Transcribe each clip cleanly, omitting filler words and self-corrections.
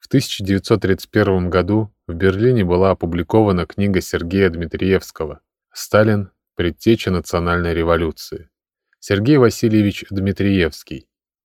1931 году в Берлине была опубликована книга Сергея Дмитриевского «Сталин. Предтеча национальной революции». Сергей Васильевич Дмитриевский,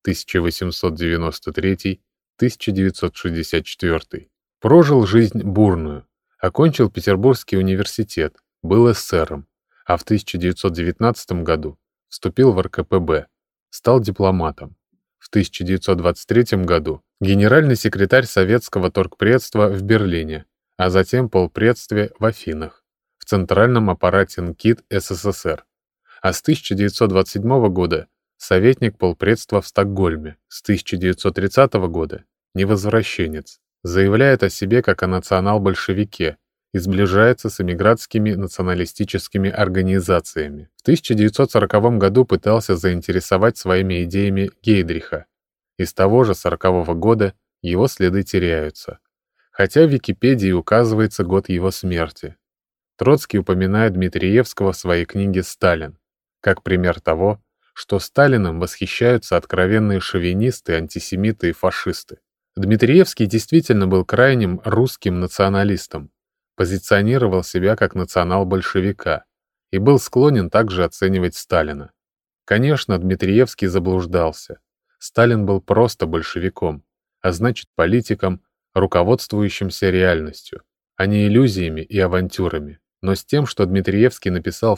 1893-1964. Прожил жизнь бурную, окончил Петербургский университет, был эсером, а в 1919 году вступил в РКПБ, стал дипломатом. В 1923 году генеральный секретарь советского торгпредства в Берлине, а затем полпредстве в Афинах, в центральном аппарате НКИД СССР. А с 1927 года советник полпредства в Стокгольме, с 1930 года невозвращенец, заявляет о себе как о национал-большевике и сближается с эмигрантскими националистическими организациями. В 1940 году пытался заинтересовать своими идеями Гейдриха. И с того же 1940 года его следы теряются. Хотя в Википедии указывается год его смерти. Троцкий упоминает Дмитриевского в своей книге «Сталин», как пример того, что Сталиным восхищаются откровенные шовинисты, антисемиты и фашисты. Дмитриевский действительно был крайним русским националистом, позиционировал себя как национал-большевика и был склонен также оценивать Сталина. Конечно, Дмитриевский заблуждался. Сталин был просто большевиком, а значит политиком, руководствующимся реальностью, а не иллюзиями и авантюрами. Но с тем, что Дмитриевский написал в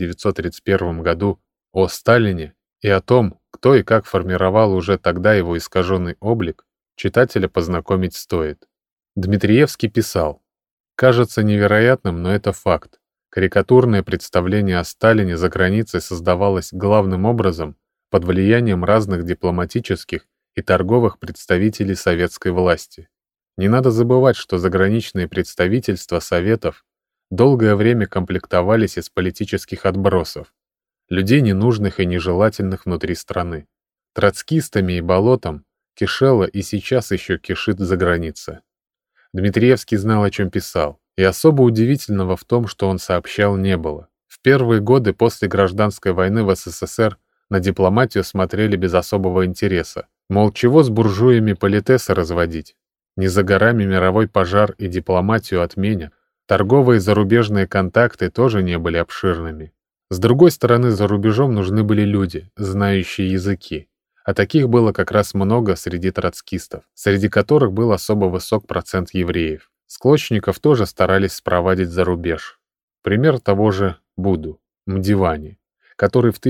1931 году о Сталине и о том, кто и как формировал уже тогда его искаженный облик, читателя познакомить стоит. Дмитриевский писал: «Кажется невероятным, но это факт. Карикатурное представление о Сталине за границей создавалось главным образом под влиянием разных дипломатических и торговых представителей советской власти. Не надо забывать, что заграничные представительства Советов долгое время комплектовались из политических отбросов, людей ненужных и нежелательных внутри страны. Троцкистами и болотом кишела и сейчас еще кишит за граница». Дмитриевский знал, о чем писал, и особо удивительного в том, что он сообщал, не было. В первые годы после гражданской войны в СССР на дипломатию смотрели без особого интереса. Мол, чего с буржуями политеса разводить? Не за горами мировой пожар и дипломатию отменят. Торговые зарубежные контакты тоже не были обширными. С другой стороны, за рубежом нужны были люди, знающие языки. А таких было как раз много среди троцкистов, среди которых был особо высок процент евреев. Склочников тоже старались спровадить за рубеж. Пример того же Буду, Мдивани, который в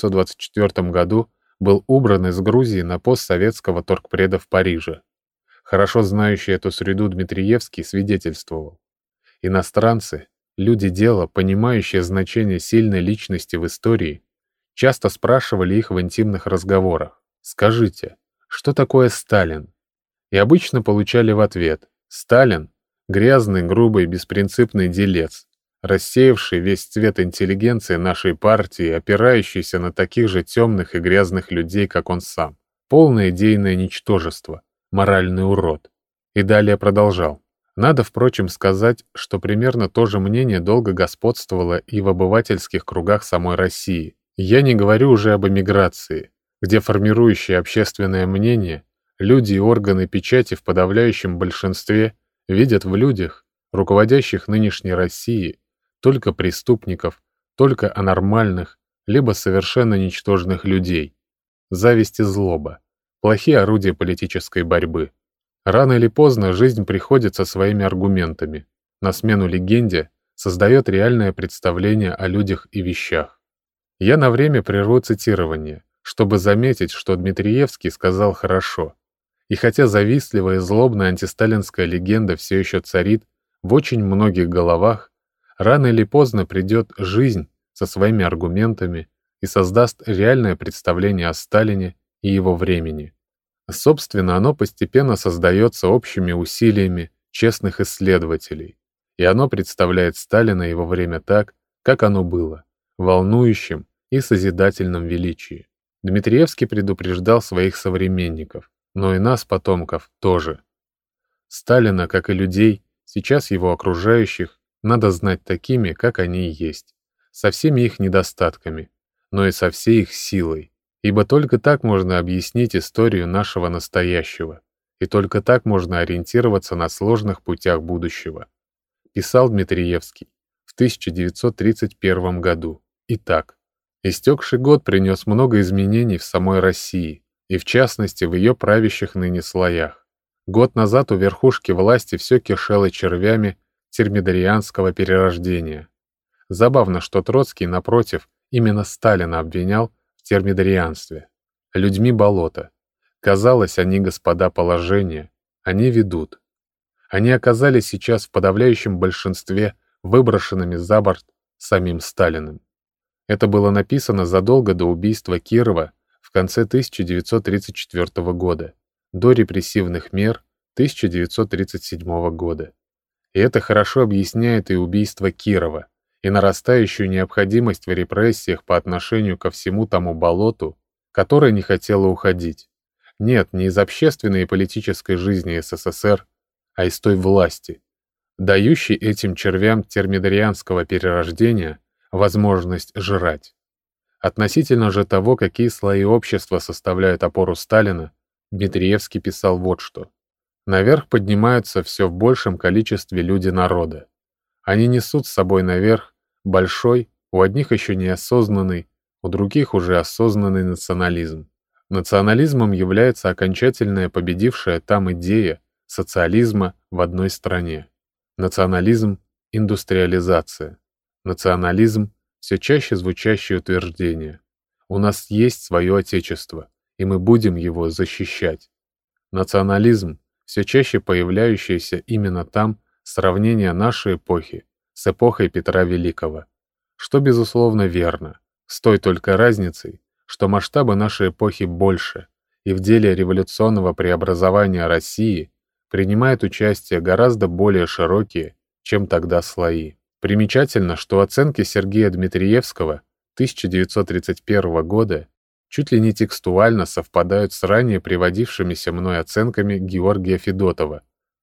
1924 году был убран из Грузии на пост советского торгпреда в Париже. Хорошо знающий эту среду Дмитриевский свидетельствовал: иностранцы, люди дела, понимающие значение сильной личности в истории, часто спрашивали их в интимных разговорах: «Скажите, что такое Сталин?» И обычно получали в ответ: «Сталин — грязный, грубый, беспринципный делец, рассеявший весь цвет интеллигенции нашей партии, опирающийся на таких же темных и грязных людей, как он сам. Полное идейное ничтожество, моральный урод». И далее продолжал. Надо, впрочем, сказать, что примерно то же мнение долго господствовало и в обывательских кругах самой России. Я не говорю уже об эмиграции, где формирующие общественное мнение, люди и органы печати в подавляющем большинстве видят в людях, руководящих нынешней Россией, только преступников, только анормальных, либо совершенно ничтожных людей. Зависть и злоба – плохие орудия политической борьбы. Рано или поздно жизнь приходит со своими аргументами, на смену легенде создает реальное представление о людях и вещах. Я на время прерву цитирование, чтобы заметить, что Дмитриевский сказал хорошо. И хотя завистливая и злобная антисталинская легенда все еще царит в очень многих головах, рано или поздно придет жизнь со своими аргументами и создаст реальное представление о Сталине и его времени. Собственно, оно постепенно создается общими усилиями честных исследователей, и оно представляет Сталина и его время так, как оно было, волнующим и созидательном величии. Дмитриевский предупреждал своих современников, но и нас, потомков, тоже. Сталина, как и людей, сейчас его окружающих, надо знать такими, как они и есть, со всеми их недостатками, но и со всей их силой, ибо только так можно объяснить историю нашего настоящего, и только так можно ориентироваться на сложных путях будущего, писал Дмитриевский в 1931 году. Итак, истекший год принес много изменений в самой России, и в частности в ее правящих ныне слоях. Год назад у верхушки власти все кишело червями термидорианского перерождения. Забавно, что Троцкий, напротив, именно Сталина обвинял в термидорианстве. Людьми болота. Казалось, они господа положения, они ведут. Они оказались сейчас в подавляющем большинстве выброшенными за борт самим Сталиным. Это было написано задолго до убийства Кирова в конце 1934 года, до репрессивных мер 1937 года. И это хорошо объясняет и убийство Кирова, и нарастающую необходимость в репрессиях по отношению ко всему тому болоту, которое не хотело уходить. Нет, не из общественной и политической жизни СССР, а из той власти, дающей этим червям термидорианского перерождения возможность жрать. Относительно же того, какие слои общества составляют опору Сталина, Дмитриевский писал вот что. Наверх поднимаются все в большем количестве люди народа. Они несут с собой наверх большой, у одних еще неосознанный, у других уже осознанный национализм. Национализмом является окончательная победившая там идея социализма в одной стране. Национализм – индустриализация. Национализм – все чаще звучащее утверждение. У нас есть свое отечество, и мы будем его защищать. Национализм – все чаще появляющееся именно там сравнение нашей эпохи с эпохой Петра Великого, что безусловно верно, с той только разницей, что масштабы нашей эпохи больше, и в деле революционного преобразования России принимают участие гораздо более широкие, чем тогда слои. Примечательно, что оценки Сергея Дмитриевского 1931 года чуть ли не текстуально совпадают с ранее приводившимися мной оценками Георгия Федотова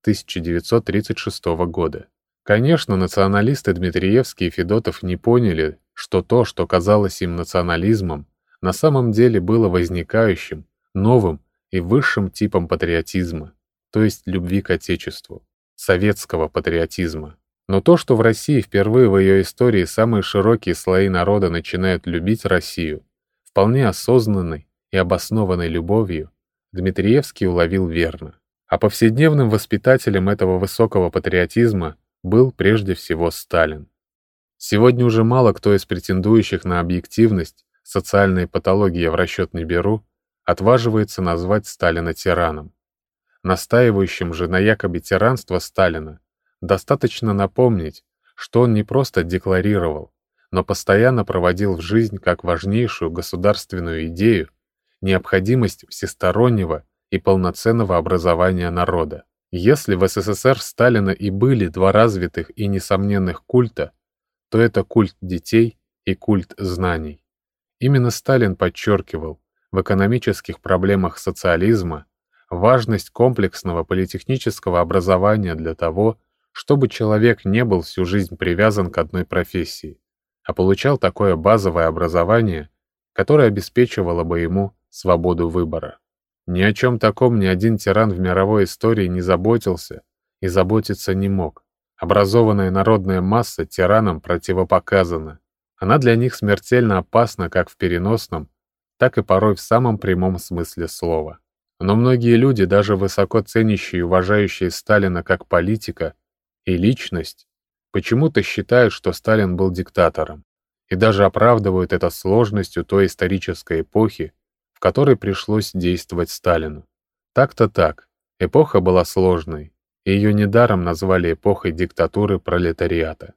1936 года. Конечно, националисты Дмитриевский и Федотов не поняли, что то, что казалось им национализмом, на самом деле было возникающим, новым и высшим типом патриотизма, то есть любви к Отечеству, советского патриотизма. Но то, что в России впервые в ее истории самые широкие слои народа начинают любить Россию, вполне осознанной и обоснованной любовью, Дмитриевский уловил верно. А повседневным воспитателем этого высокого патриотизма был прежде всего Сталин. Сегодня уже мало кто из претендующих на объективность социальной патологии в расчет не беру, отваживается назвать Сталина тираном. Настаивающим же на якобы тиранство Сталина достаточно напомнить, что он не просто декларировал, но постоянно проводил в жизнь как важнейшую государственную идею необходимость всестороннего и полноценного образования народа. Если в СССР Сталина и были два развитых и несомненных культа, то это культ детей и культ знаний. Именно Сталин подчеркивал в экономических проблемах социализма важность комплексного политехнического образования для того, чтобы человек не был всю жизнь привязан к одной профессии, а получал такое базовое образование, которое обеспечивало бы ему свободу выбора. Ни о чем таком ни один тиран в мировой истории не заботился и заботиться не мог. Образованная народная масса тиранам противопоказана. Она для них смертельно опасна как в переносном, так и порой в самом прямом смысле слова. Но многие люди, даже высоко ценящие и уважающие Сталина как политика и личность, почему-то считают, что Сталин был диктатором, и даже оправдывают это сложностью той исторической эпохи, в которой пришлось действовать Сталину. Так-то так, эпоха была сложной, и ее недаром назвали эпохой диктатуры пролетариата.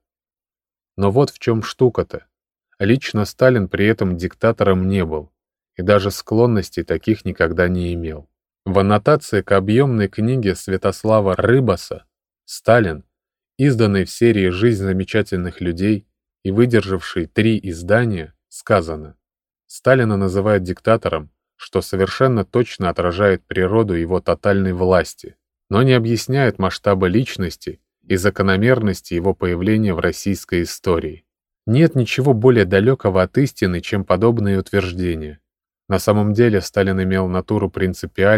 Но вот в чем штука-то. Лично Сталин при этом диктатором не был, и даже склонностей таких никогда не имел. В аннотации к объемной книге Святослава Рыбаса «Сталин», изданной в серии «Жизнь замечательных людей» и выдержавшей 3 издания, сказано: Сталина называют диктатором, что совершенно точно отражает природу его тотальной власти, но не объясняет масштабы личности и закономерности его появления в российской истории. Нет ничего более далекого от истины, чем подобные утверждения. На самом деле Сталин имел натуру принципиально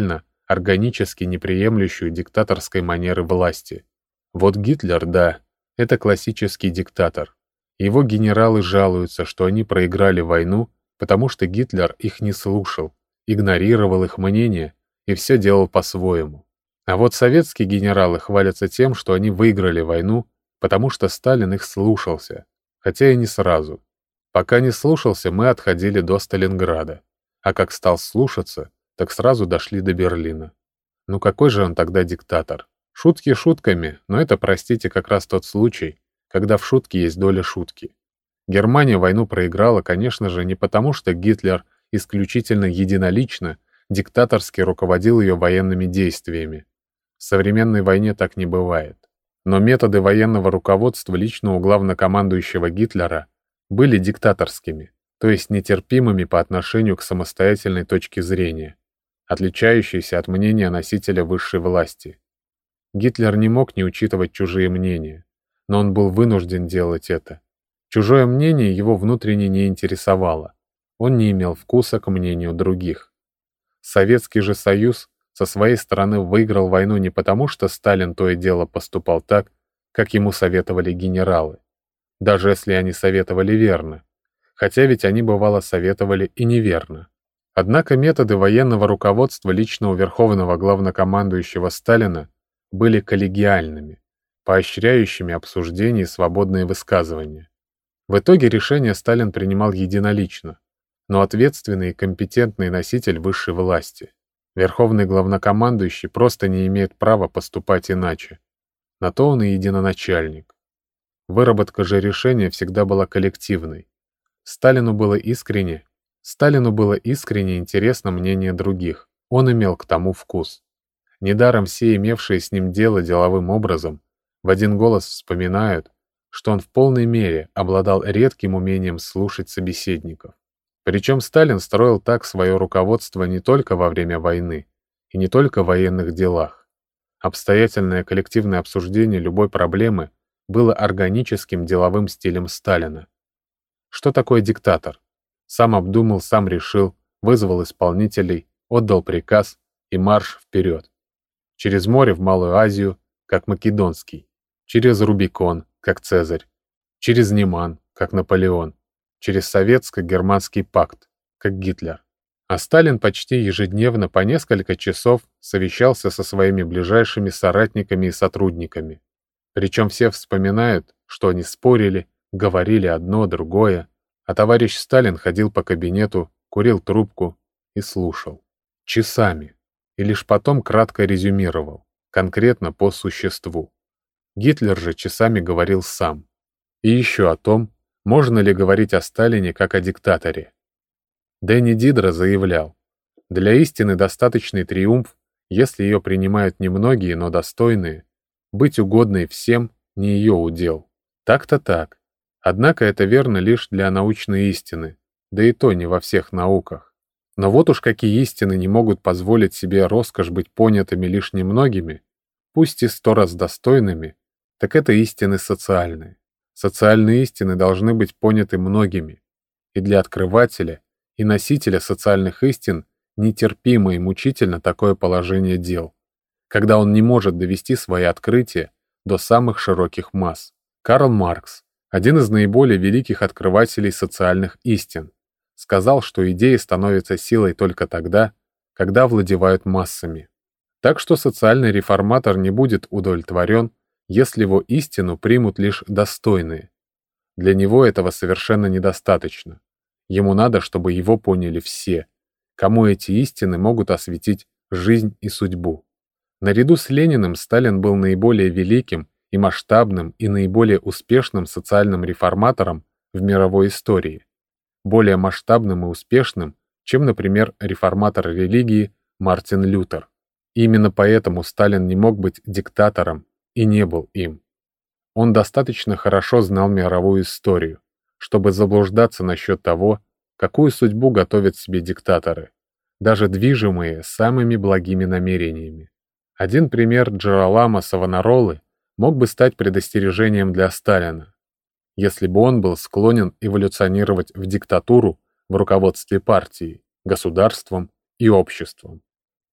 органически неприемлющую диктаторской манеры власти. Вот Гитлер, да, это классический диктатор. Его генералы жалуются, что они проиграли войну, потому что Гитлер их не слушал, игнорировал их мнение и все делал по-своему. А вот советские генералы хвалятся тем, что они выиграли войну, потому что Сталин их слушался, хотя и не сразу. Пока не слушался, мы отходили до Сталинграда, а как стал слушаться, так сразу дошли до Берлина. Ну какой же он тогда диктатор? Шутки шутками, но это, простите, как раз тот случай, когда в шутке есть доля шутки. Германия войну проиграла, конечно же, не потому, что Гитлер исключительно единолично, диктаторски руководил ее военными действиями. В современной войне так не бывает. Но методы военного руководства лично у главнокомандующего Гитлера были диктаторскими, то есть нетерпимыми по отношению к самостоятельной точке зрения, отличающейся от мнения носителя высшей власти. Гитлер не мог не учитывать чужие мнения, но он был вынужден делать это. Чужое мнение его внутренне не интересовало, он не имел вкуса к мнению других. Советский же Союз со своей стороны выиграл войну не потому, что Сталин то и дело поступал так, как ему советовали генералы, даже если они советовали верно, хотя ведь они бывало советовали и неверно. Однако методы военного руководства лично у верховного главнокомандующего Сталина были коллегиальными, поощряющими обсуждение и свободные высказывания. В итоге решение Сталин принимал единолично, но ответственный и компетентный носитель высшей власти. Верховный главнокомандующий просто не имеет права поступать иначе. На то он и единоначальник. Выработка же решения всегда была коллективной. Сталину было искренне интересно мнение других, он имел к тому вкус. Недаром все, имевшие с ним дело деловым образом, в один голос вспоминают, что он в полной мере обладал редким умением слушать собеседников. Причем Сталин строил так свое руководство не только во время войны и не только в военных делах. Обстоятельное коллективное обсуждение любой проблемы было органическим деловым стилем Сталина. Что такое диктатор? Сам обдумал, сам решил, вызвал исполнителей, отдал приказ и марш вперед. Через море в Малую Азию, как Македонский, через Рубикон, как Цезарь, через Неман, как Наполеон, через Советско-Германский пакт, как Гитлер. А Сталин почти ежедневно по несколько часов совещался со своими ближайшими соратниками и сотрудниками. Причем все вспоминают, что они спорили, говорили одно, другое, а товарищ Сталин ходил по кабинету, курил трубку и слушал. Часами. И лишь потом кратко резюмировал, конкретно по существу. Гитлер же часами говорил сам. И еще о том, можно ли говорить о Сталине как о диктаторе. Дэнни Дидро заявлял, для истины достаточный триумф, если ее принимают немногие, но достойные, быть угодной всем не ее удел. Так-то так. Однако это верно лишь для научной истины, да и то не во всех науках. Но вот уж какие истины не могут позволить себе роскошь быть понятыми лишь немногими, пусть и 100 раз достойными, так это истины социальные. Социальные истины должны быть поняты многими, и для открывателя и носителя социальных истин нетерпимо и мучительно такое положение дел, когда он не может довести свои открытия до самых широких масс. Карл Маркс, один из наиболее великих открывателей социальных истин, сказал, что идеи становятся силой только тогда, когда овладевают массами. Так что социальный реформатор не будет удовлетворен, если его истину примут лишь достойные. Для него этого совершенно недостаточно. Ему надо, чтобы его поняли все, кому эти истины могут осветить жизнь и судьбу. Наряду с Лениным Сталин был наиболее великим и масштабным и наиболее успешным социальным реформатором в мировой истории, более масштабным и успешным, чем, например, реформатор религии Мартин Лютер. И именно поэтому Сталин не мог быть диктатором и не был им. Он достаточно хорошо знал мировую историю, чтобы заблуждаться насчет того, какую судьбу готовят себе диктаторы, даже движимые самыми благими намерениями. Один пример Джероламо Савонаролы мог бы стать предостережением для Сталина, если бы он был склонен эволюционировать в диктатуру в руководстве партией, государством и обществом.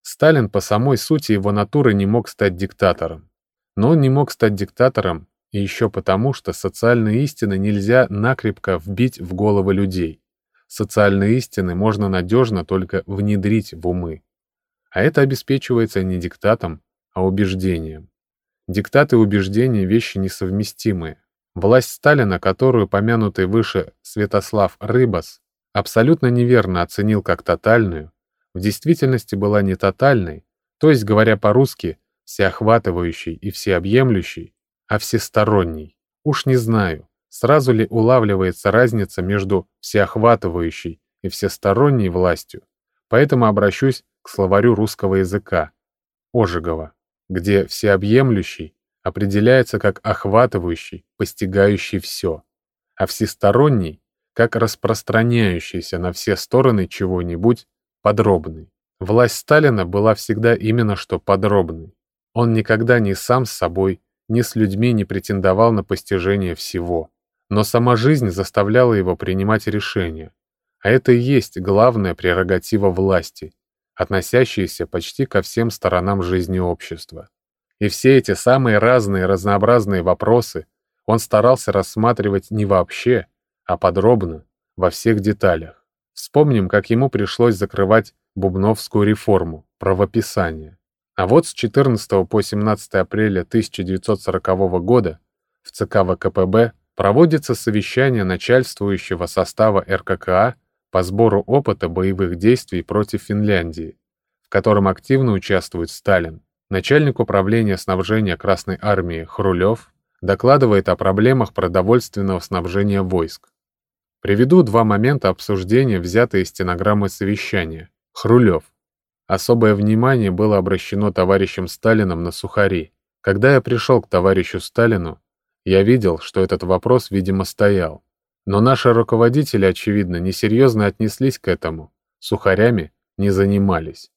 Сталин по самой сути его натуры не мог стать диктатором. Но он не мог стать диктатором и еще потому, что социальные истины нельзя накрепко вбить в головы людей. Социальные истины можно надежно только внедрить в умы. А это обеспечивается не диктатом, а убеждением. Диктат и убеждения — вещи несовместимые. Власть Сталина, которую помянутый выше Святослав Рыбас абсолютно неверно оценил как тотальную, в действительности была не тотальной, то есть, говоря по-русски, всеохватывающей и всеобъемлющей, а всесторонней. Уж не знаю, сразу ли улавливается разница между всеохватывающей и всесторонней властью, поэтому обращусь к словарю русского языка Ожегова, где всеобъемлющий определяется как охватывающий, постигающий все, а всесторонний — как распространяющийся на все стороны чего-нибудь подробный. Власть Сталина была всегда именно что подробной. Он никогда ни сам с собой, ни с людьми не претендовал на постижение всего. Но сама жизнь заставляла его принимать решения. А это и есть главная прерогатива власти, относящаяся почти ко всем сторонам жизни общества. И все эти самые разные разнообразные вопросы он старался рассматривать не вообще, а подробно, во всех деталях. Вспомним, как ему пришлось закрывать Бубновскую реформу, правописание. А вот с 14 по 17 апреля 1940 года в ЦК ВКПБ проводится совещание начальствующего состава РККА по сбору опыта боевых действий против Финляндии, в котором активно участвует Сталин. Начальник управления снабжения Красной Армии Хрулев докладывает о проблемах продовольственного снабжения войск. Приведу два момента обсуждения, взятые из стенограммы совещания. Хрулев. Особое внимание было обращено товарищем Сталином на сухари. Когда я пришел к товарищу Сталину, я видел, что этот вопрос, видимо, стоял. Но наши руководители, очевидно, несерьезно отнеслись к этому, сухарями не занимались.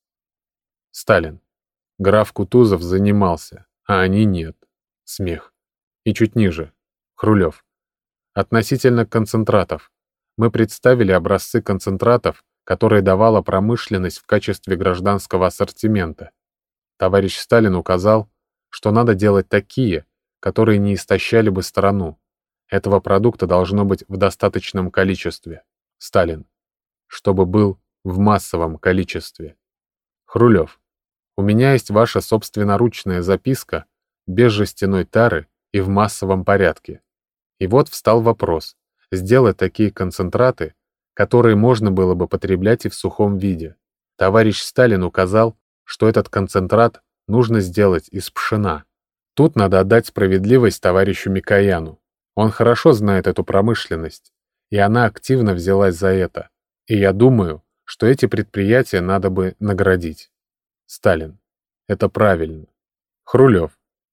Сталин. Граф Кутузов занимался, а они нет. Смех. И чуть ниже. Хрулев. Относительно концентратов. Мы представили образцы концентратов, которые давала промышленность в качестве гражданского ассортимента. Товарищ Сталин указал, что надо делать такие, которые не истощали бы страну. Этого продукта должно быть в достаточном количестве. Сталин. Чтобы был в массовом количестве. Хрулев. У меня есть ваша собственноручная записка, без жестяной тары и в массовом порядке. И вот встал вопрос, сделать такие концентраты, которые можно было бы потреблять и в сухом виде. Товарищ Сталин указал, что этот концентрат нужно сделать из пшена. Тут надо отдать справедливость товарищу Микояну. Он хорошо знает эту промышленность, и она активно взялась за это. И я думаю, что эти предприятия надо бы наградить. Сталин. Это правильно. Хрулев.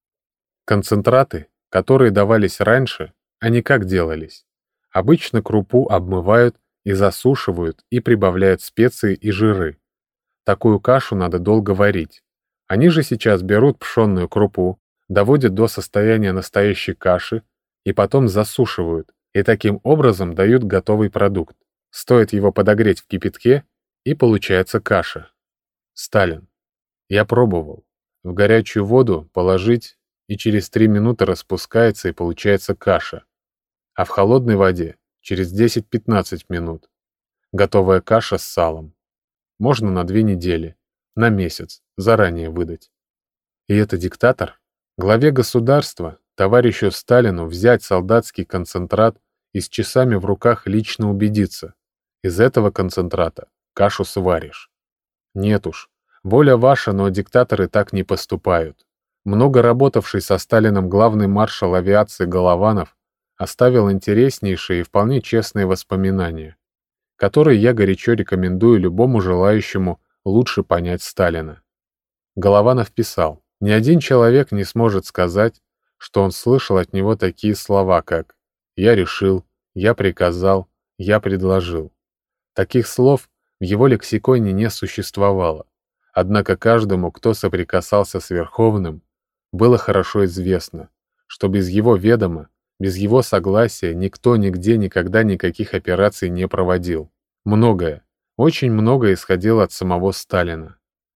Концентраты, которые давались раньше, они как делались? Обычно крупу обмывают и засушивают и прибавляют специи и жиры. Такую кашу надо долго варить. Они же сейчас берут пшенную крупу, доводят до состояния настоящей каши и потом засушивают, и таким образом дают готовый продукт. Стоит его подогреть в кипятке, и получается каша. Сталин. Я пробовал. В горячую воду положить, и через 3 минуты распускается и получается каша. А в холодной воде через 10-15 минут. Готовая каша с салом. Можно на 2 недели, на месяц, заранее выдать. И это диктатор? Главе государства, товарищу Сталину, взять солдатский концентрат и с часами в руках лично убедиться. Из этого концентрата кашу сваришь. Нет уж. Воля ваша, но диктаторы так не поступают. Много работавший со Сталином главный маршал авиации Голованов оставил интереснейшие и вполне честные воспоминания, которые я горячо рекомендую любому желающему лучше понять Сталина. Голованов писал: «Ни один человек не сможет сказать, что он слышал от него такие слова, как «я решил», «я приказал», «я предложил». Таких слов в его лексиконе не существовало. Однако каждому, кто соприкасался с Верховным, было хорошо известно, что без его ведома, без его согласия никто нигде никогда никаких операций не проводил. Многое, очень многое исходило от самого Сталина.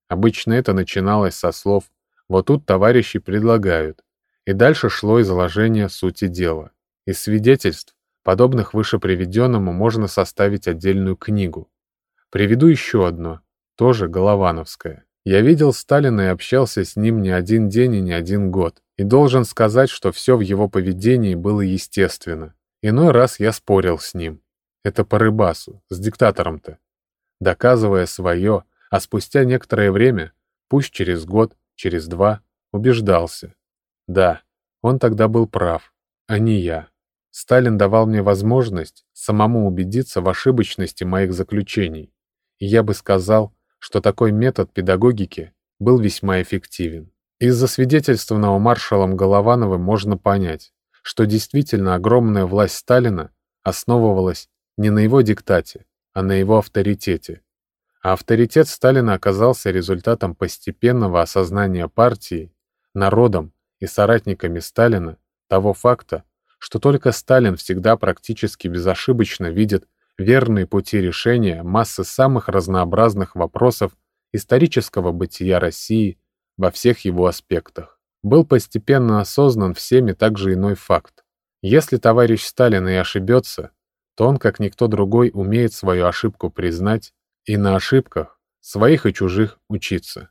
Обычно это начиналось со слов «вот тут товарищи предлагают», и дальше шло изложение сути дела. Из свидетельств, подобных выше приведенному, можно составить отдельную книгу. Приведу еще одно, тоже головановское. Я видел Сталина и общался с ним не один день и не один год, и должен сказать, что все в его поведении было естественно. Иной раз я спорил с ним. Это по Рыбасу, с диктатором-то. Доказывая свое, а спустя некоторое время, пусть через год, через два, убеждался. Да, он тогда был прав, а не я. Сталин давал мне возможность самому убедиться в ошибочности моих заключений, и я бы сказал, что такой метод педагогики был весьма эффективен. Из засвидетельствованного маршалом Головановым можно понять, что действительно огромная власть Сталина основывалась не на его диктате, а на его авторитете. А авторитет Сталина оказался результатом постепенного осознания партии, народом и соратниками Сталина того факта, что только Сталин всегда практически безошибочно видит верные пути решения массы самых разнообразных вопросов исторического бытия России во всех его аспектах. Был постепенно осознан всеми также иной факт. Если товарищ Сталин и ошибется, то он, как никто другой, умеет свою ошибку признать и на ошибках, своих и чужих, учиться.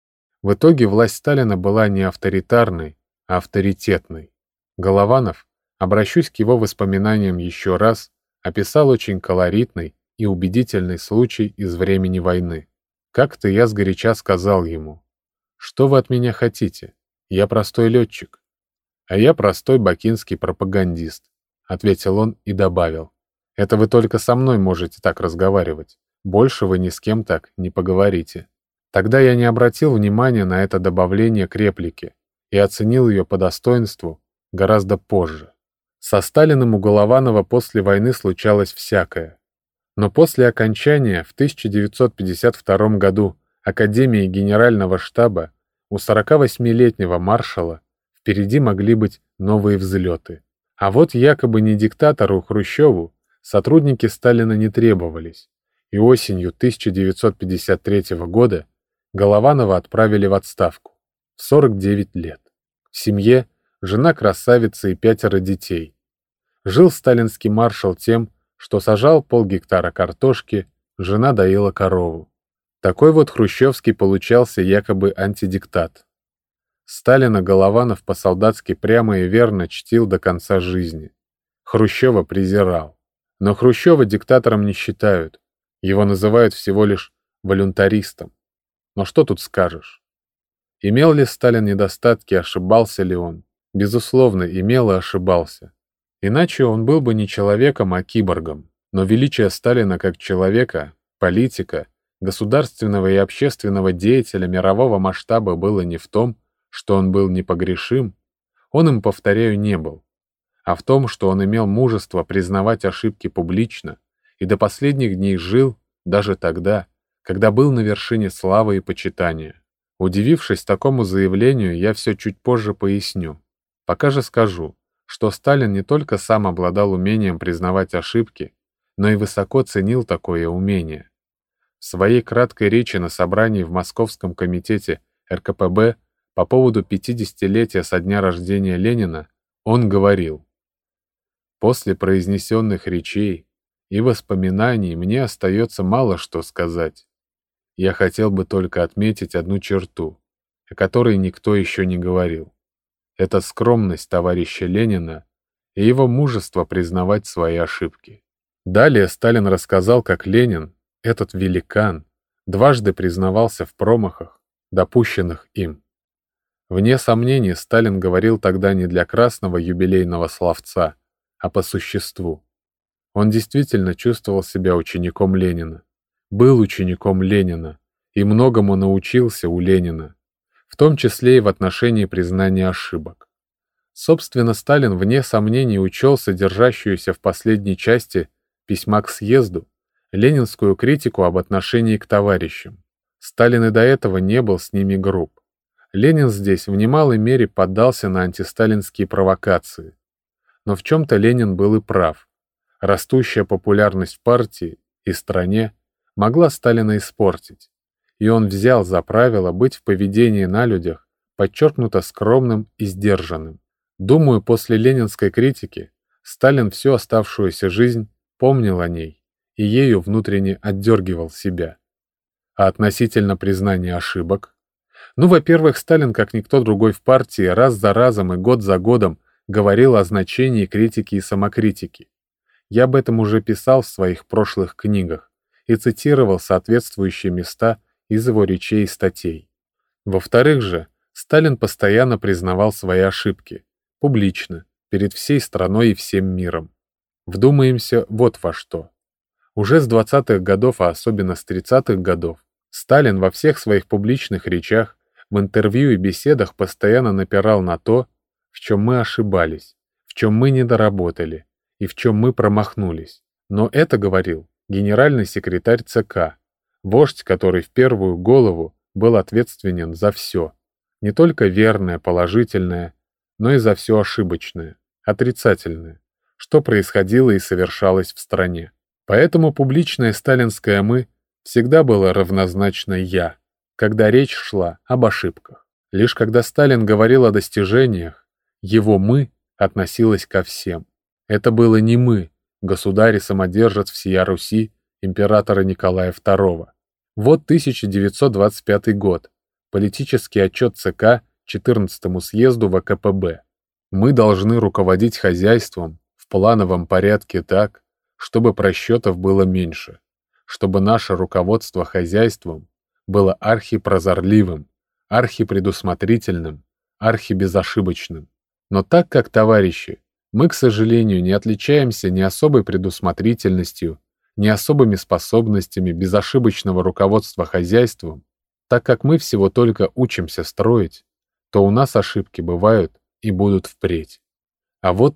В итоге власть Сталина была не авторитарной, а авторитетной. Голованов, обращусь к его воспоминаниям еще раз, описал очень колоритный и убедительный случай из времени войны. Как-то я сгоряча сказал ему: «Что вы от меня хотите? Я простой летчик». «А я простой бакинский пропагандист», — ответил он и добавил: «Это вы только со мной можете так разговаривать. Больше вы ни с кем так не поговорите». Тогда я не обратил внимания на это добавление к реплике и оценил ее по достоинству гораздо позже. Со Сталиным у Голованова после войны случалось всякое. Но после окончания в 1952 году Академии Генерального штаба у 48-летнего маршала впереди могли быть новые взлеты. А вот якобы не диктатору Хрущеву сотрудники Сталина не требовались, и осенью 1953 года Голованова отправили в отставку в 49 лет. В семье жена красавица и 5 детей. Жил сталинский маршал тем, что сажал полгектара картошки, жена доила корову. Такой вот хрущевский получался якобы антидиктат. Сталина Голованов по-солдатски прямо и верно чтил до конца жизни. Хрущева презирал. Но Хрущева диктатором не считают. Его называют всего лишь волюнтаристом. Но что тут скажешь? Имел ли Сталин недостатки, ошибался ли он? Безусловно, имел и ошибался. Иначе он был бы не человеком, а киборгом. Но величие Сталина как человека, политика, государственного и общественного деятеля мирового масштаба было не в том, что он был непогрешим, он им, повторяю, не был, а в том, что он имел мужество признавать ошибки публично и до последних дней жил даже тогда, когда был на вершине славы и почитания. Удивившись такому заявлению, я все чуть позже поясню. Пока же скажу, что Сталин не только сам обладал умением признавать ошибки, но и высоко ценил такое умение. В своей краткой речи на собрании в Московском комитете РКПБ по поводу 50-летия со дня рождения Ленина он говорил: «После произнесенных речей и воспоминаний мне остается мало что сказать. Я хотел бы только отметить одну черту, о которой никто еще не говорил. Это скромность товарища Ленина и его мужество признавать свои ошибки». Далее Сталин рассказал, как Ленин, этот великан, дважды признавался в промахах, допущенных им. Вне сомнений, Сталин говорил тогда не для красного юбилейного словца, а по существу. Он действительно чувствовал себя учеником Ленина, был учеником Ленина и многому научился у Ленина, в том числе и в отношении признания ошибок. Собственно, Сталин вне сомнений учел содержащуюся в последней части письма к съезду ленинскую критику об отношении к товарищам. Сталин и до этого не был с ними груб. Ленин здесь в немалой мере поддался на антисталинские провокации. Но в чем-то Ленин был и прав. Растущая популярность партии и стране могла Сталина испортить. и он взял за правило быть в поведении на людях подчеркнуто скромным и сдержанным. Думаю, после ленинской критики Сталин всю оставшуюся жизнь помнил о ней и ею внутренне отдергивал себя. А относительно признания ошибок? Ну, во-первых, Сталин, как никто другой в партии, раз за разом и год за годом говорил о значении критики и самокритики. Я об этом уже писал в своих прошлых книгах и цитировал соответствующие места из его речей и статей. Во-вторых же, Сталин постоянно признавал свои ошибки, публично, перед всей страной и всем миром. Вдумаемся вот во что. Уже с 20-х годов, а особенно с 30-х годов, Сталин во всех своих публичных речах, в интервью и беседах постоянно напирал на то, в чем мы ошибались, в чем мы недоработали и в чем мы промахнулись. Но это говорил генеральный секретарь ЦК, вождь, который в первую голову был ответственен за все, не только верное, положительное, но и за все ошибочное, отрицательное, что происходило и совершалось в стране. Поэтому публичное сталинское «мы» всегда было равнозначно «я», когда речь шла об ошибках. Лишь когда Сталин говорил о достижениях, его «мы» относилось ко всем. Это было не «мы», государь и самодержец всея Руси, императора Николая II. Вот 1925 год. Политический отчет ЦК 14-му съезду ВКПБ. Мы должны руководить хозяйством в плановом порядке так, чтобы просчетов было меньше, чтобы наше руководство хозяйством было архипрозорливым, архипредусмотрительным, архибезошибочным. Но так как, товарищи, мы, к сожалению, не отличаемся ни особой предусмотрительностью, ни особыми способностями безошибочного руководства хозяйством, так как мы всего только учимся строить, то у нас ошибки бывают и будут впредь. А вот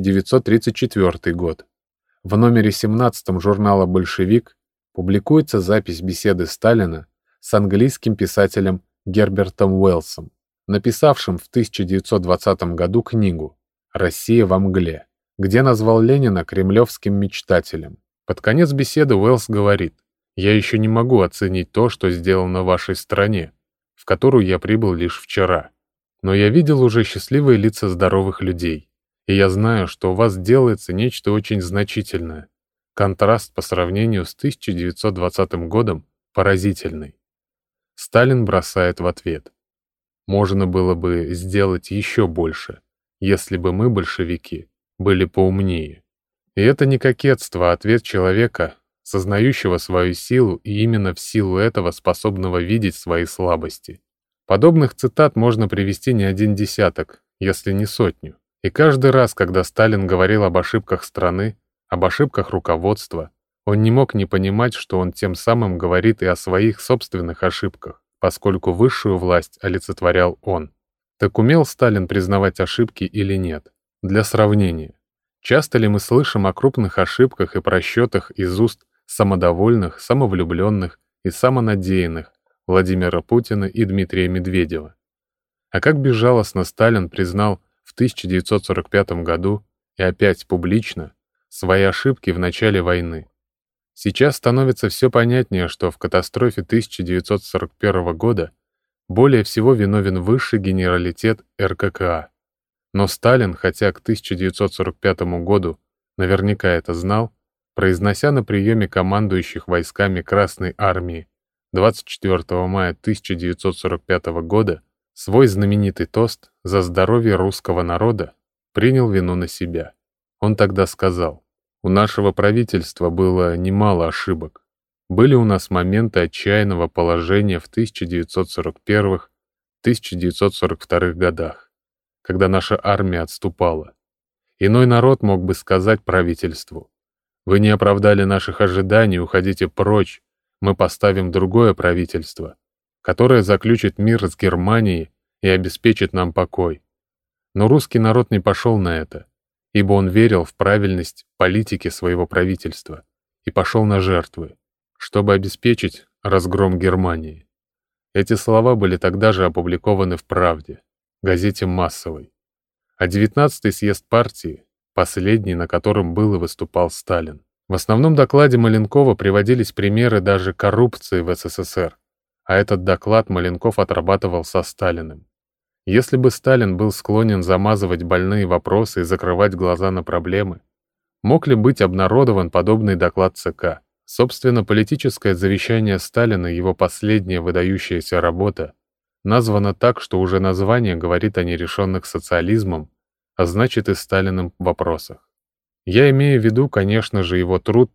1934 год. В номере 17 журнала «Большевик» публикуется запись беседы Сталина с английским писателем Гербертом Уэллсом, написавшим в 1920 году книгу «Россия во мгле», где назвал Ленина кремлевским мечтателем. Под конец беседы Уэллс говорит: «Я еще не могу оценить то, что сделано в вашей стране, в которую я прибыл лишь вчера. Но я видел уже счастливые лица здоровых людей, и я знаю, что у вас делается нечто очень значительное. Контраст по сравнению с 1920 годом поразительный». Сталин бросает в ответ: «Можно было бы сделать еще больше, если бы мы, большевики, были поумнее». И это не кокетство, а ответ человека, сознающего свою силу и именно в силу этого способного видеть свои слабости. Подобных цитат можно привести не один десяток, если не сотню. И каждый раз, когда Сталин говорил об ошибках страны, об ошибках руководства, он не мог не понимать, что он тем самым говорит и о своих собственных ошибках, поскольку высшую власть олицетворял он. Так умел Сталин признавать ошибки или нет? Для сравнения. Часто ли мы слышим о крупных ошибках и просчетах из уст самодовольных, самовлюбленных и самонадеянных Владимира Путина и Дмитрия Медведева? А как безжалостно Сталин признал в 1945 году и опять публично свои ошибки в начале войны. Сейчас становится все понятнее, что в катастрофе 1941 года более всего виновен высший генералитет РККА. Но Сталин, хотя к 1945 году наверняка это знал, произнося на приеме командующих войсками Красной Армии 24 мая 1945 года свой знаменитый тост за здоровье русского народа, принял вину на себя. Он тогда сказал: «У нашего правительства было немало ошибок. Были у нас моменты отчаянного положения в 1941-1942 годах, когда наша армия отступала. Иной народ мог бы сказать правительству: вы не оправдали наших ожиданий, уходите прочь, мы поставим другое правительство, которое заключит мир с Германией и обеспечит нам покой». Но русский народ не пошел на это, ибо он верил в правильность политики своего правительства и пошел на жертвы, чтобы обеспечить разгром Германии. Эти слова были тогда же опубликованы в «Правде», газете массовой. А 19-й съезд партии, последний, на котором был и выступал Сталин. В основном докладе Маленкова приводились примеры даже коррупции в СССР, а этот доклад Маленков отрабатывал со Сталиным. Если бы Сталин был склонен замазывать больные вопросы и закрывать глаза на проблемы, мог ли быть обнародован подобный доклад ЦК? Собственно, политическое завещание Сталина, его последняя выдающаяся работа, названо так, что уже название говорит о нерешенных социализмом, а значит и Сталиным вопросах. Я имею в виду, конечно же, его труд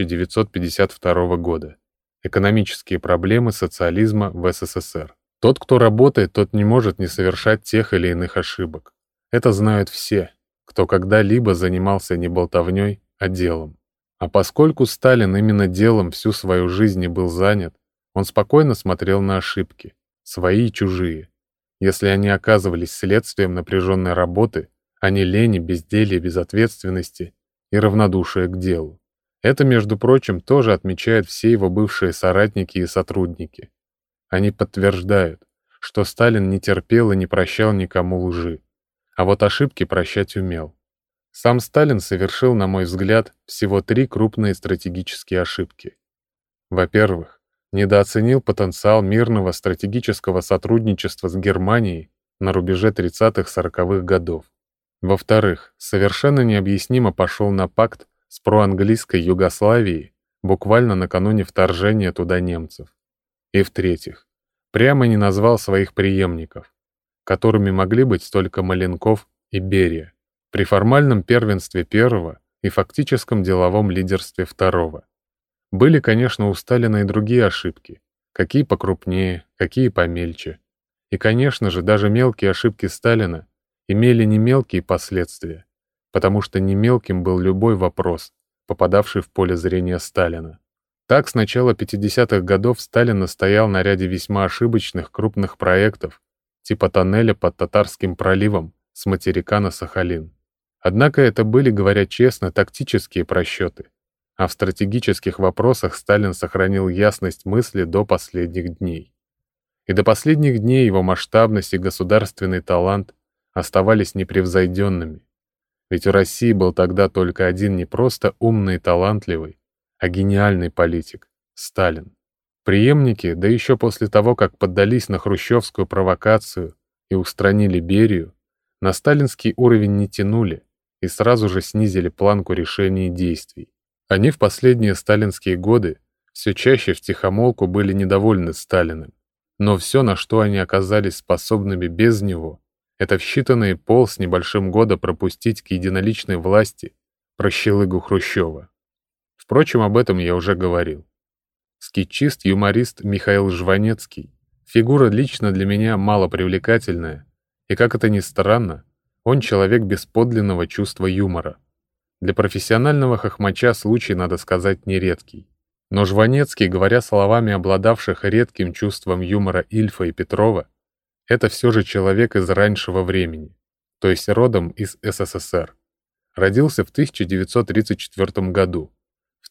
1952 года «Экономические проблемы социализма в СССР». Тот, кто работает, тот не может не совершать тех или иных ошибок. Это знают все, кто когда-либо занимался не болтовней, а делом. А поскольку Сталин именно делом всю свою жизнь и был занят, он спокойно смотрел на ошибки, свои и чужие, если они оказывались следствием напряженной работы, а не лени, безделья, безответственности и равнодушия к делу. Это, между прочим, тоже отмечают все его бывшие соратники и сотрудники. Они подтверждают, что Сталин не терпел и не прощал никому лжи, а вот ошибки прощать умел. Сам Сталин совершил, на мой взгляд, всего 3 крупные стратегические ошибки. Во-первых, недооценил потенциал мирного стратегического сотрудничества с Германией на рубеже 30-40-х годов. Во-вторых, совершенно необъяснимо пошел на пакт с проанглийской Югославией буквально накануне вторжения туда немцев. И в-третьих, прямо не назвал своих преемников, которыми могли быть только Маленков и Берия, при формальном первенстве первого и фактическом деловом лидерстве второго. Были, конечно, у Сталина и другие ошибки, какие покрупнее, какие помельче. И, конечно же, даже мелкие ошибки Сталина имели не мелкие последствия, потому что не мелким был любой вопрос, попадавший в поле зрения Сталина. Так, с начала 50-х годов Сталин настоял на ряде весьма ошибочных крупных проектов, типа тоннеля под Татарским проливом с материка на Сахалин. Однако это были, говоря честно, тактические просчеты, а в стратегических вопросах Сталин сохранил ясность мысли до последних дней. И до последних дней его масштабность и государственный талант оставались непревзойденными. Ведь у России был тогда только один не просто умный и талантливый, а гениальный политик — Сталин. Преемники, да еще после того, как поддались на хрущевскую провокацию и устранили Берию, на сталинский уровень не тянули и сразу же снизили планку решений и действий. Они в последние сталинские годы все чаще втихомолку были недовольны Сталиным, но все, на что они оказались способными без него, это в считанные с небольшим года пропустить к единоличной власти прощелыгу Хрущева. Впрочем, об этом я уже говорил. Скетчист-юморист Михаил Жванецкий — фигура лично для меня малопривлекательная, и, как это ни странно, он человек без подлинного чувства юмора. Для профессионального хохмача случай, надо сказать, нередкий. Но Жванецкий, говоря словами обладавших редким чувством юмора Ильфа и Петрова, это все же человек из раннего времени, то есть родом из СССР. Родился в 1934 году, в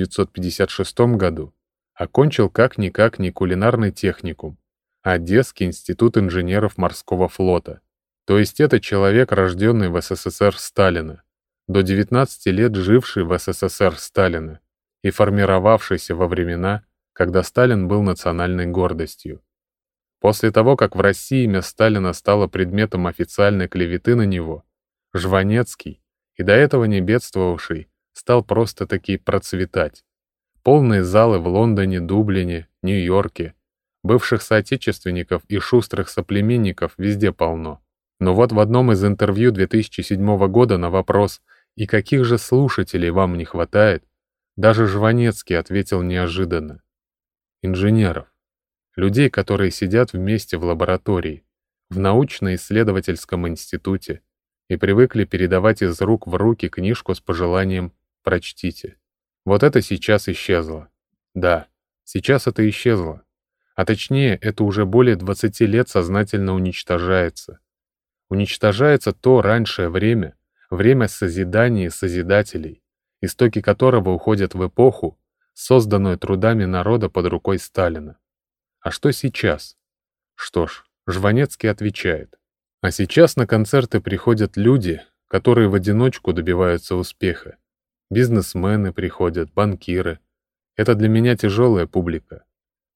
1956 году окончил как-никак не кулинарный техникум, а Одесский институт инженеров морского флота. То есть это человек, рожденный в СССР Сталина, до 19 лет живший в СССР Сталина и формировавшийся во времена, когда Сталин был национальной гордостью. После того, как в России имя Сталина стало предметом официальной клеветы на него, Жванецкий, и до этого не бедствовавший, стал просто-таки процветать. Полные залы в Лондоне, Дублине, Нью-Йорке, бывших соотечественников и шустрых соплеменников везде полно. Но вот в одном из интервью 2007 года на вопрос «И каких же слушателей вам не хватает?» даже Жванецкий ответил неожиданно: инженеров. Людей, которые сидят вместе в лаборатории, в научно-исследовательском институте и привыкли передавать из рук в руки книжку с пожеланием «прочтите». Вот это сейчас исчезло. Да, сейчас это исчезло. А точнее, это уже более 20 лет сознательно уничтожается. Уничтожается то раньшее время, время созидания и созидателей, истоки которого уходят в эпоху, созданную трудами народа под рукой Сталина. А что сейчас? Что ж, Жванецкий отвечает: а сейчас на концерты приходят люди, которые в одиночку добиваются успеха. Бизнесмены приходят, банкиры. Это для меня тяжелая публика.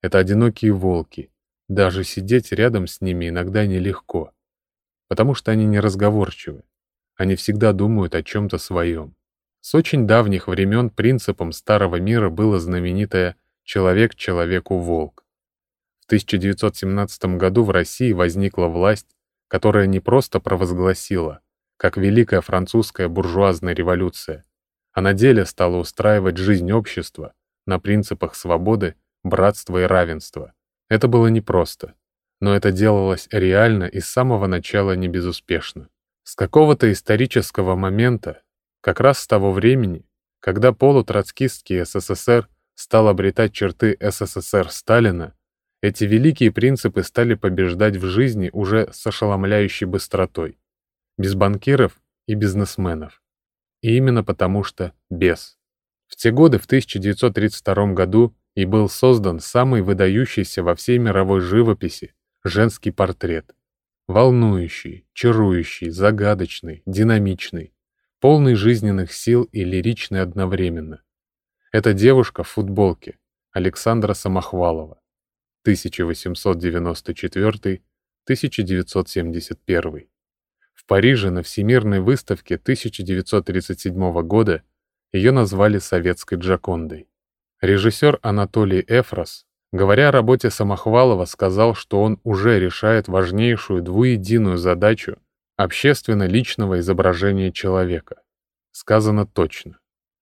Это одинокие волки. Даже сидеть рядом с ними иногда нелегко, потому что они неразговорчивы. Они всегда думают о чем-то своем. С очень давних времен принципом старого мира было знаменитое «человек человеку волк». В 1917 году в России возникла власть, которая не просто провозгласила, как Великая французская буржуазная революция, а на деле стала устраивать жизнь общества на принципах свободы, братства и равенства. Это было непросто, но это делалось реально и с самого начала не безуспешно. С какого-то исторического момента, как раз с того времени, когда полутроцкистский СССР стал обретать черты СССР Сталина, эти великие принципы стали побеждать в жизни уже с ошеломляющей быстротой, без банкиров и бизнесменов. И именно потому что без. В те годы, в 1932 году, и был создан самый выдающийся во всей мировой живописи женский портрет. Волнующий, чарующий, загадочный, динамичный, полный жизненных сил и лиричный одновременно. Это девушка в футболке Александра Самохвалова, 1894-1971. В Париже на Всемирной выставке 1937 года ее назвали советской Джокондой. Режиссер Анатолий Эфрос, говоря о работе Самохвалова, сказал, что он уже решает важнейшую двуединую задачу общественно-личного изображения человека. Сказано точно.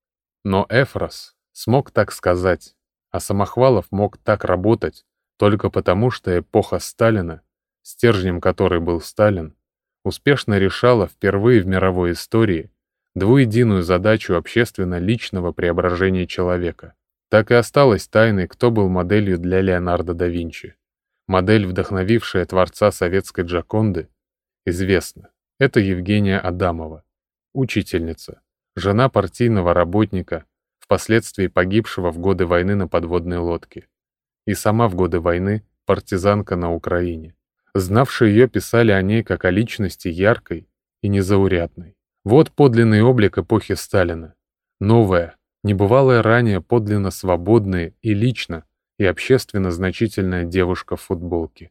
Но Эфрос смог так сказать, а Самохвалов мог так работать только потому, что эпоха Сталина, стержнем которой был Сталин, успешно решала впервые в мировой истории двуединую задачу общественно-личного преображения человека. Так и осталось тайной, кто был моделью для Леонардо да Винчи. Модель, вдохновившая творца советской Джоконды, известна. Это Евгения Адамова, учительница, жена партийного работника, впоследствии погибшего в годы войны на подводной лодке. И сама в годы войны партизанка на Украине. Знавшие ее писали о ней как о личности яркой и незаурядной. Вот подлинный облик эпохи Сталина. Новая, небывалая ранее подлинно свободная и лично, и общественно значительная девушка в футболке.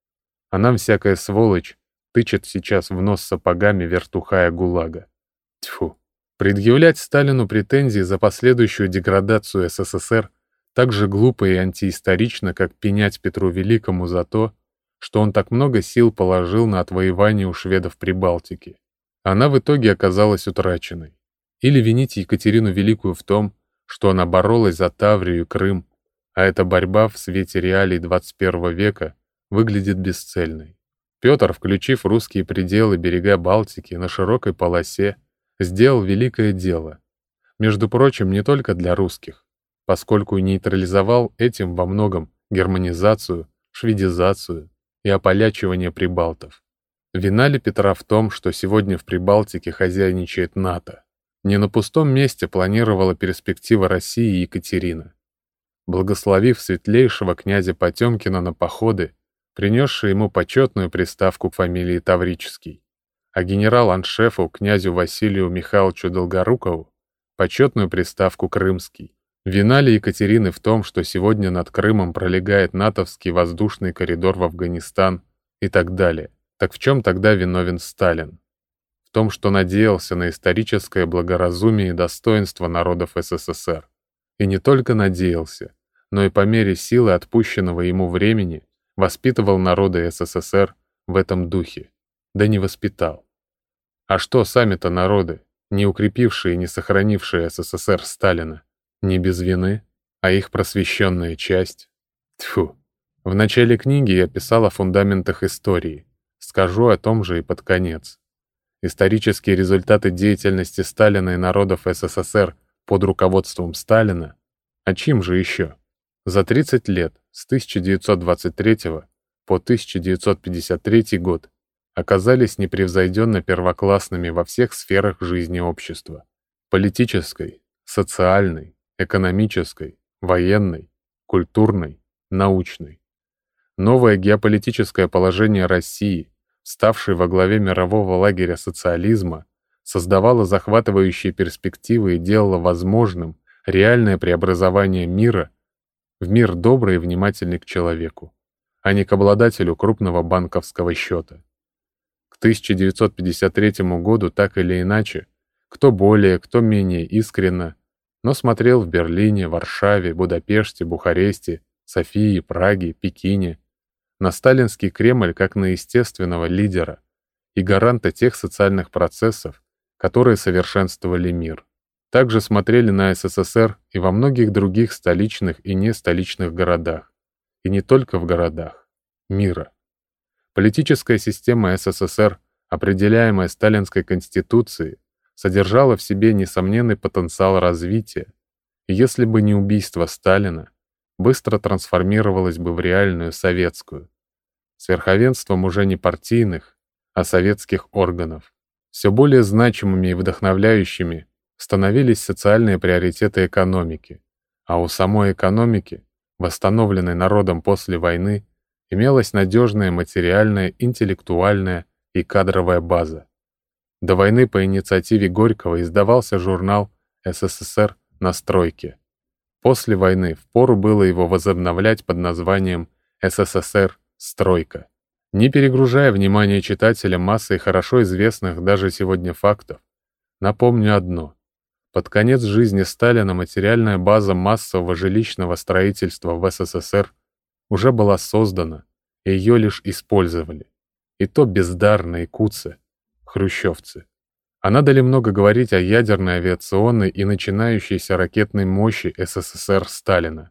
А нам всякая сволочь тычет сейчас в нос сапогами вертухая ГУЛАГа. Тьфу. Предъявлять Сталину претензии за последующую деградацию СССР так же глупо и антиисторично, как пенять Петру Великому за то, что он так много сил положил на отвоевание у шведов Прибалтики. Она в итоге оказалась утраченной. Или винить Екатерину Великую в том, что она боролась за Таврию и Крым, а эта борьба в свете реалий 21 века выглядит бесцельной. Петр, включив русские пределы берега Балтики на широкой полосе, сделал великое дело. Между прочим, не только для русских, поскольку нейтрализовал этим во многом германизацию, шведизацию и ополячивание прибалтов. Вина ли Петра в том, что сегодня в Прибалтике хозяйничает НАТО? Не на пустом месте планировала перспектива России Екатерина, благословив светлейшего князя Потемкина на походы, принесший ему почетную приставку к фамилии Таврический, а генерал-аншефу князю Василию Михайловичу Долгорукову почетную приставку Крымский. Вина ли Екатерины в том, что сегодня над Крымом пролегает натовский воздушный коридор в Афганистан и так далее? Так в чем тогда виновен Сталин? В том, что надеялся на историческое благоразумие и достоинство народов СССР. И не только надеялся, но и по мере силы отпущенного ему времени воспитывал народы СССР в этом духе. Да не воспитал. А что сами-то народы, не укрепившие и не сохранившие СССР Сталина? Не без вины, а их просвещенная часть. Тьфу. В начале книги я писал о фундаментах истории. Скажу о том же и под конец. Исторические результаты деятельности Сталина и народов СССР под руководством Сталина, а чьим же еще? За 30 лет, с 1923 по 1953 год, оказались непревзойденно первоклассными во всех сферах жизни общества. Политической, социальной, экономической, военной, культурной, научной. Новое геополитическое положение России, вставшей во главе мирового лагеря социализма, создавало захватывающие перспективы и делало возможным реальное преобразование мира в мир добрый и внимательный к человеку, а не к обладателю крупного банковского счета. К 1953 году так или иначе, кто более, кто менее искренно, но смотрел в Берлине, Варшаве, Будапеште, Бухаресте, Софии, Праге, Пекине на сталинский Кремль как на естественного лидера и гаранта тех социальных процессов, которые совершенствовали мир. Также смотрели на СССР и во многих других столичных и нестоличных городах, и не только в городах, мира. Политическая система СССР, определяемая Сталинской Конституцией, содержала в себе несомненный потенциал развития, и если бы не убийство Сталина, быстро трансформировалась бы в реальную советскую, с верховенством уже не партийных, а советских органов. Все более значимыми и вдохновляющими становились социальные приоритеты экономики, а у самой экономики, восстановленной народом после войны, имелась надежная материальная, интеллектуальная и кадровая база. До войны по инициативе Горького издавался журнал «СССР на стройке». После войны впору было его возобновлять под названием «СССР. Стройка». Не перегружая внимание читателя массой хорошо известных даже сегодня фактов, напомню одно. Под конец жизни Сталина материальная база массового жилищного строительства в СССР уже была создана, и ее лишь использовали. И то бездарные куцы, хрущевцы. А надо ли много говорить о ядерной, авиационной и начинающейся ракетной мощи СССР Сталина?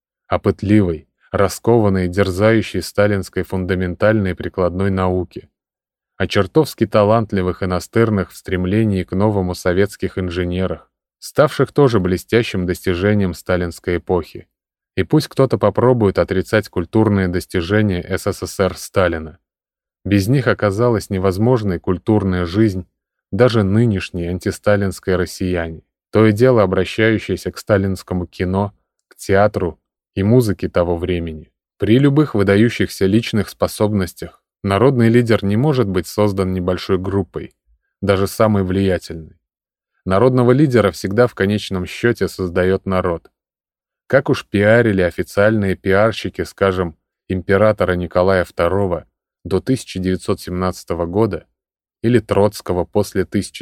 О пытливой, раскованной, дерзающей сталинской фундаментальной прикладной науке? О чертовски талантливых и настырных в стремлении к новому советских инженерах, ставших тоже блестящим достижением сталинской эпохи? И пусть кто-то попробует отрицать культурные достижения СССР Сталина. Без них оказалась невозможной культурная жизнь даже нынешней антисталинской россияне, то и дело обращающейся к сталинскому кино, к театру и музыке того времени. При любых выдающихся личных способностях народный лидер не может быть создан небольшой группой, даже самой влиятельной. Народного лидера всегда в конечном счете создает народ. Как уж пиарили официальные пиарщики, скажем, императора Николая II до 1917 года или Троцкого после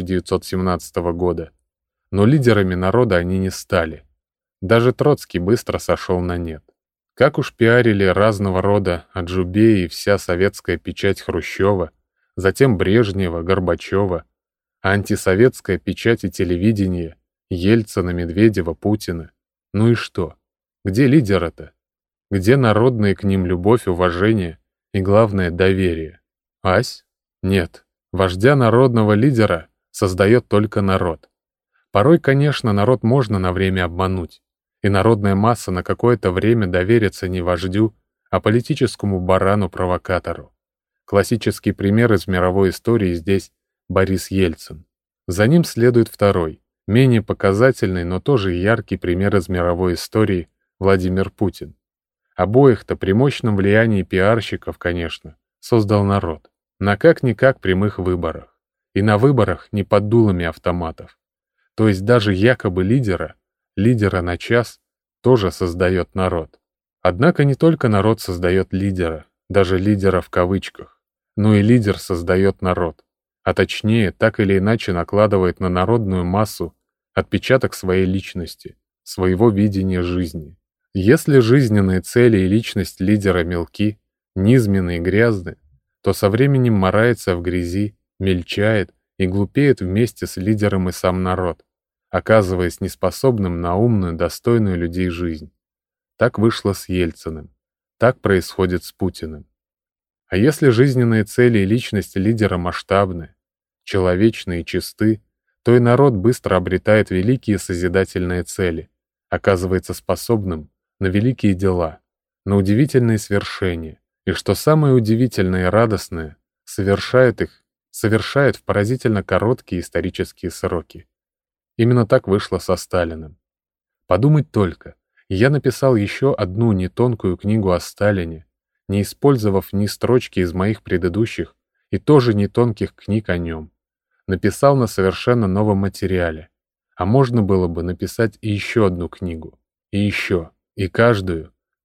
1917 года, но лидерами народа они не стали. Даже Троцкий быстро сошел на нет. Как уж пиарили разного рода Аджубеи и вся советская печать Хрущева, затем Брежнева, Горбачева, а антисоветская печать и телевидение Ельцина, Медведева, Путина. Ну и что? Где лидеры-то? Где народная к ним любовь, уважение и, главное, доверие? Ась? Нет. Вождя народного лидера создает только народ. Порой, конечно, народ можно на время обмануть, и народная масса на какое-то время доверится не вождю, а политическому барану-провокатору. Классический пример из мировой истории здесь Борис Ельцин. За ним следует второй, менее показательный, но тоже яркий пример из мировой истории Владимир Путин. Обоих-то при мощном влиянии пиарщиков, конечно, создал народ. На как-никак прямых выборах. И на выборах не под дулами автоматов. То есть даже якобы лидера на час, тоже создает народ. Однако не только народ создает лидера, даже лидера в кавычках, но и лидер создает народ. А точнее, так или иначе накладывает на народную массу отпечаток своей личности, своего видения жизни. Если жизненные цели и личность лидера мелки, низменны и грязны, то со временем морается в грязи, мельчает и глупеет вместе с лидером и сам народ, оказываясь неспособным на умную, достойную людей жизнь. Так вышло с Ельциным. Так происходит с Путиным. А если жизненные цели и личность лидера масштабны, человечны и чисты, то и народ быстро обретает великие созидательные цели, оказывается способным на великие дела, на удивительные свершения, и что самое удивительное и радостное, совершает в поразительно короткие исторические сроки. Именно так вышло со Сталиным. Подумать только, я написал еще одну нетонкую книгу о Сталине, не использовав ни строчки из моих предыдущих и тоже нетонких книг о нем. Написал на совершенно новом материале. А можно было бы написать и еще одну книгу. И еще. И каждую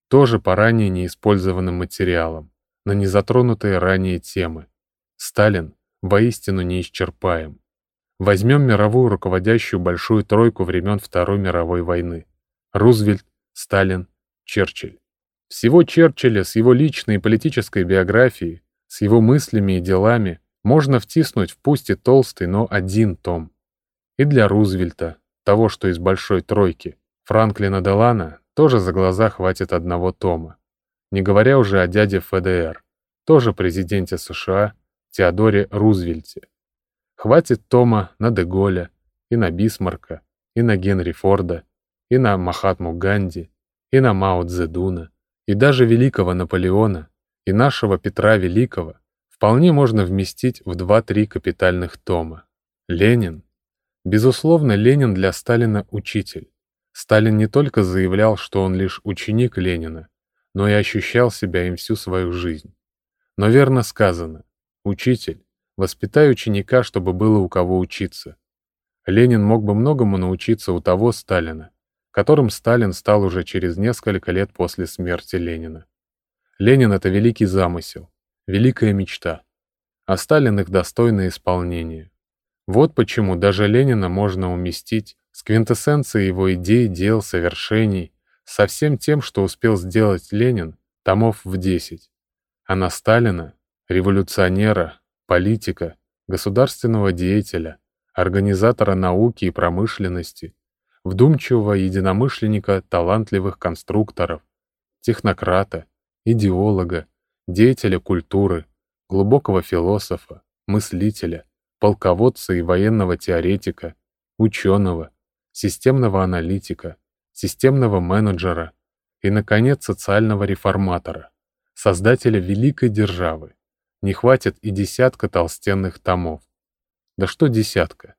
тоже по ранее неиспользованным материалам, на незатронутые ранее темы. Сталин воистину неисчерпаем. Возьмем мировую руководящую большую тройку времен Второй мировой войны. Рузвельт, Сталин, Черчилль. Всего Черчилля с его личной и политической биографией, с его мыслями и делами можно втиснуть в пусть и толстый, но один том. И для Рузвельта, того, что из большой тройки, Франклина Делана, тоже за глаза хватит одного тома. Не говоря уже о дяде ФДР, тоже президенте США, Теодоре Рузвельте. Хватит тома на де Голля, и на Бисмарка, и на Генри Форда, и на Махатму Ганди, и на Мао Цзэдуна, и даже великого Наполеона, и нашего Петра Великого вполне можно вместить в 2-3 капитальных тома. Ленин. Безусловно, Ленин для Сталина учитель. Сталин не только заявлял, что он лишь ученик Ленина, но и ощущал себя им всю свою жизнь. Но верно сказано: «Учитель, воспитай ученика, чтобы было у кого учиться». Ленин мог бы многому научиться у того Сталина, которым Сталин стал уже через несколько лет после смерти Ленина. Ленин — это великий замысел, великая мечта, а Сталин — их достойное исполнение. Вот почему даже Ленина можно уместить с квинтэссенцией его идей, дел, совершений, со всем тем, что успел сделать Ленин, томов в 10. А на Сталина — революционера, политика, государственного деятеля, организатора науки и промышленности, вдумчивого единомышленника талантливых конструкторов, технократа, идеолога, деятеля культуры, глубокого философа, мыслителя, полководца и военного теоретика, ученого, системного аналитика, системного менеджера и, наконец, социального реформатора, создателя великой державы. Не хватит и десятка толстенных томов. Да что десятка?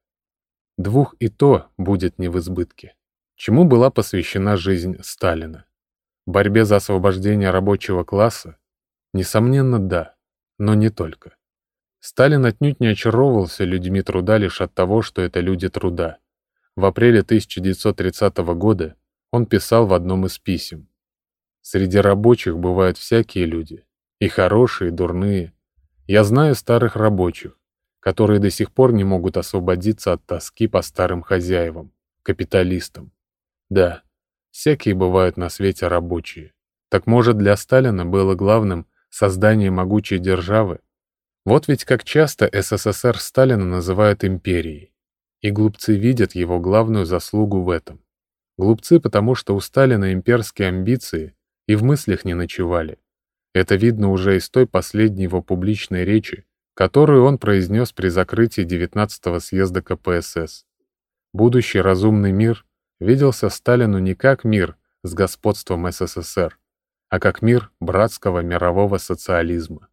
2 и то будет не в избытке. Чему была посвящена жизнь Сталина? Борьбе за освобождение рабочего класса? Несомненно, да, но не только. Сталин отнюдь не очаровывался людьми труда лишь от того, что это люди труда. В апреле 1930 года он писал в одном из писем: «Среди рабочих бывают всякие люди, и хорошие, и дурные. Я знаю старых рабочих, которые до сих пор не могут освободиться от тоски по старым хозяевам, капиталистам. Да, всякие бывают на свете рабочие. Так может, для Сталина было главным создание могучей державы? Вот ведь как часто СССР Сталина называют империей. И глупцы видят его главную заслугу в этом. Глупцы, потому что у Сталина имперские амбиции и в мыслях не ночевали. Это видно уже из той последней его публичной речи, которую он произнес при закрытии 19-го съезда КПСС. Будущий разумный мир виделся Сталину не как мир с господством СССР, а как мир братского мирового социализма.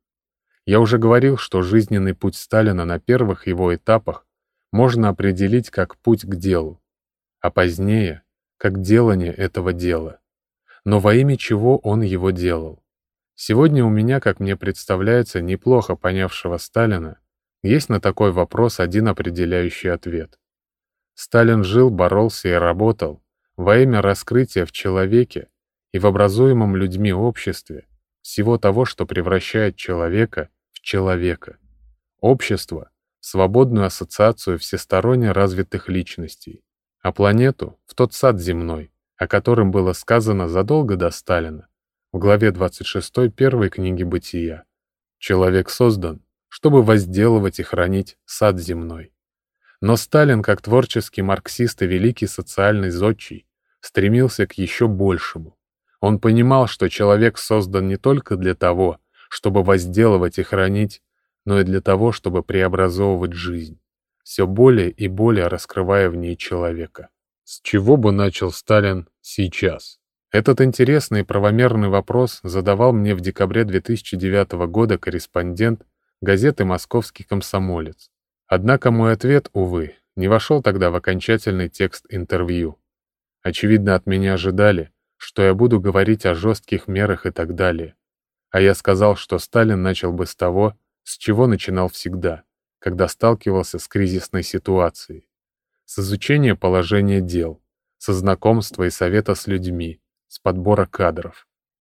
Я уже говорил, что жизненный путь Сталина на первых его этапах можно определить как путь к делу, а позднее — как делание этого дела. Но во имя чего он его делал? Сегодня у меня, как мне представляется, неплохо понявшего Сталина, есть на такой вопрос один определяющий ответ. Сталин жил, боролся и работал во имя раскрытия в человеке и в образуемом людьми обществе всего того, что превращает человека в человека. Общество — свободную ассоциацию всесторонне развитых личностей, а планету — в тот сад земной, о котором было сказано задолго до Сталина, в главе 26 первой книги «Бытия». Человек создан, чтобы возделывать и хранить сад земной. Но Сталин, как творческий марксист и великий социальный зодчий, стремился к еще большему. Он понимал, что человек создан не только для того, чтобы возделывать и хранить, но и для того, чтобы преобразовывать жизнь, все более и более раскрывая в ней человека. С чего бы начал Сталин сейчас? Этот интересный и правомерный вопрос задавал мне в декабре 2009 года корреспондент газеты «Московский комсомолец». Однако мой ответ, увы, не вошел тогда в окончательный текст интервью. Очевидно, от меня ожидали, что я буду говорить о жестких мерах и так далее. А я сказал, что Сталин начал бы с того, с чего начинал всегда, когда сталкивался с кризисной ситуацией. С изучения положения дел, со знакомства и совета с людьми, с подбора кадров.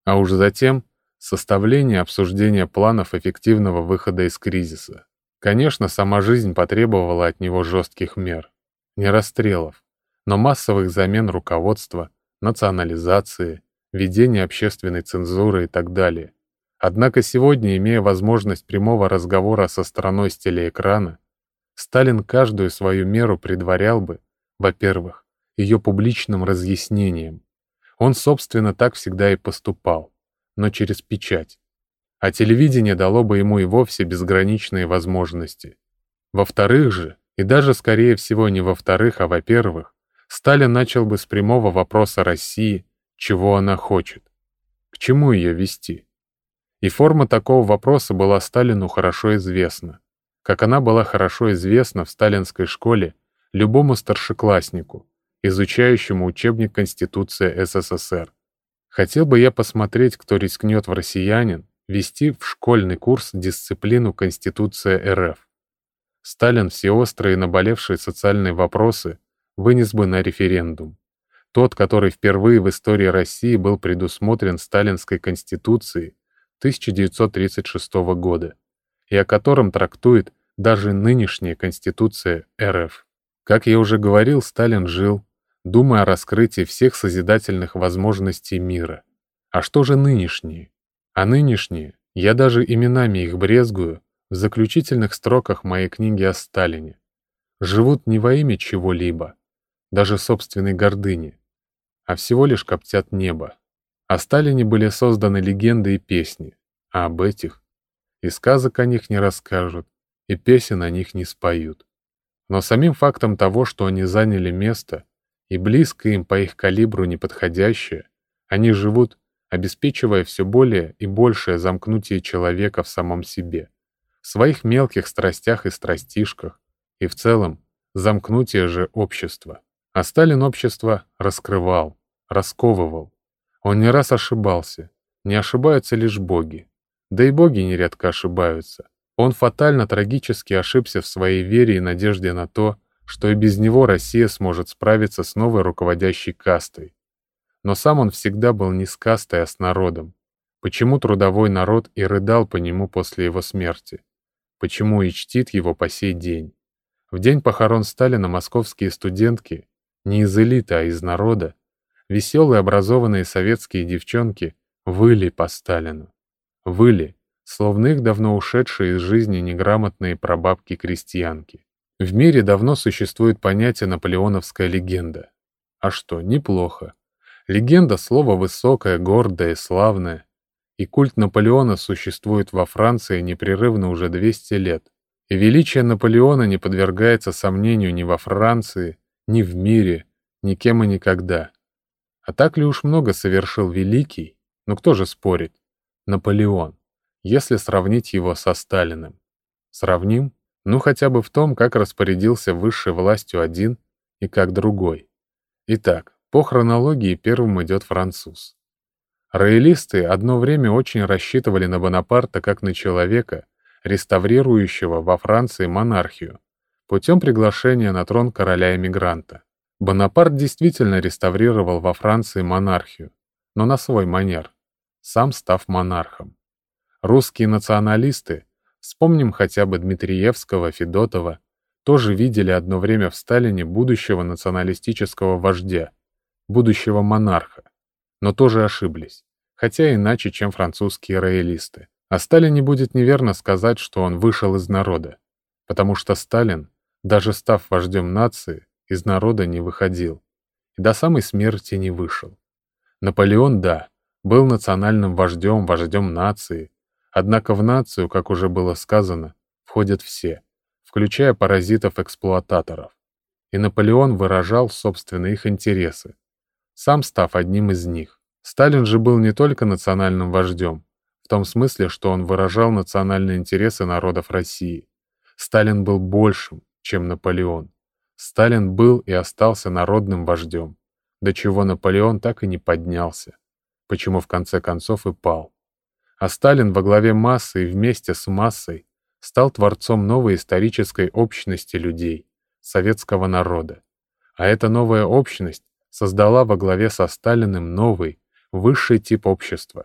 а уж затем составление и обсуждение планов эффективного выхода из кризиса. Конечно, сама жизнь потребовала от него жестких мер. Не расстрелов, но массовых замен руководства, национализации, введения общественной цензуры и так далее. Однако сегодня, имея возможность прямого разговора со страной с телеэкрана, Сталин каждую свою меру предварял бы, во-первых, ее публичным разъяснением. Он, собственно, так всегда и поступал, но через печать. А телевидение дало бы ему и вовсе безграничные возможности. Во-вторых же, и даже скорее всего не во-вторых, а во-первых, Сталин начал бы с прямого вопроса России, чего она хочет, к чему ее вести. И форма такого вопроса была Сталину хорошо известна, как она была хорошо известна в сталинской школе любому старшекласснику, изучающему учебник Конституции СССР. Хотел бы я посмотреть, кто рискнет в «Россиянин» ввести в школьный курс дисциплину Конституция РФ. Сталин все острые и наболевшие социальные вопросы вынес бы на референдум. Тот, который впервые в истории России был предусмотрен Сталинской Конституцией 1936 года, и о котором трактует даже нынешняя Конституция РФ. Как я уже говорил, Сталин жил, думая о раскрытии всех созидательных возможностей мира. А что же нынешние? А нынешние, я даже именами их брезгую, в заключительных строках моей книги о Сталине, живут не во имя чего-либо, даже собственной гордыни, а всего лишь коптят небо. О Сталине были созданы легенды и песни, а об этих и сказок о них не расскажут, и песен о них не споют. Но самим фактом того, что они заняли место, и близко им по их калибру неподходящее, они живут, обеспечивая все более и большее замкнутие человека в самом себе, в своих мелких страстях и страстишках, и в целом замкнутие же общества. А Сталин общество раскрывал, расковывал. Он не раз ошибался, не ошибаются лишь боги. Да и боги нередко ошибаются. Он фатально трагически ошибся в своей вере и надежде на то, что и без него Россия сможет справиться с новой руководящей кастой. Но сам он всегда был не с кастой, а с народом. Почему трудовой народ и рыдал по нему после его смерти? Почему и чтит его по сей день? В день похорон Сталина московские студентки, не из элиты, а из народа, веселые образованные советские девчонки выли по Сталину. Выли, словно их давно ушедшие из жизни неграмотные прабабки-крестьянки. В мире давно существует понятие «наполеоновская легенда». А что, неплохо. Легенда — слово высокое, гордое, славное. И культ Наполеона существует во Франции непрерывно уже 200 лет. И величие Наполеона не подвергается сомнению ни во Франции, ни в мире, никем и никогда. А так ли уж много совершил великий, ну кто же спорит, Наполеон, если сравнить его со Сталиным? Сравним? Ну хотя бы в том, как распорядился высшей властью один и как другой. Итак, по хронологии первым идет француз. Роялисты одно время очень рассчитывали на Бонапарта как на человека, реставрирующего во Франции монархию, путем приглашения на трон короля-эмигранта. Бонапарт действительно реставрировал во Франции монархию, но на свой манер, сам став монархом. Русские националисты, вспомним хотя бы Дмитриевского, Федотова, тоже видели одно время в Сталине будущего националистического вождя, будущего монарха, но тоже ошиблись, хотя иначе, чем французские роялисты. О Сталине будет неверно сказать, что он вышел из народа, потому что Сталин, даже став вождем нации, из народа не выходил и до самой смерти не вышел. Наполеон, да, был национальным вождем, вождем нации, однако в нацию, как уже было сказано, входят все, включая паразитов-эксплуататоров. И Наполеон выражал, собственно, их интересы, сам став одним из них. Сталин же был не только национальным вождем, в том смысле, что он выражал национальные интересы народов России. Сталин был большим, чем Наполеон. Сталин был и остался народным вождем, до чего Наполеон так и не поднялся, почему в конце концов и пал. А Сталин во главе массы и вместе с массой стал творцом новой исторической общности людей, советского народа. А эта новая общность создала во главе со Сталиным новый, высший тип общества,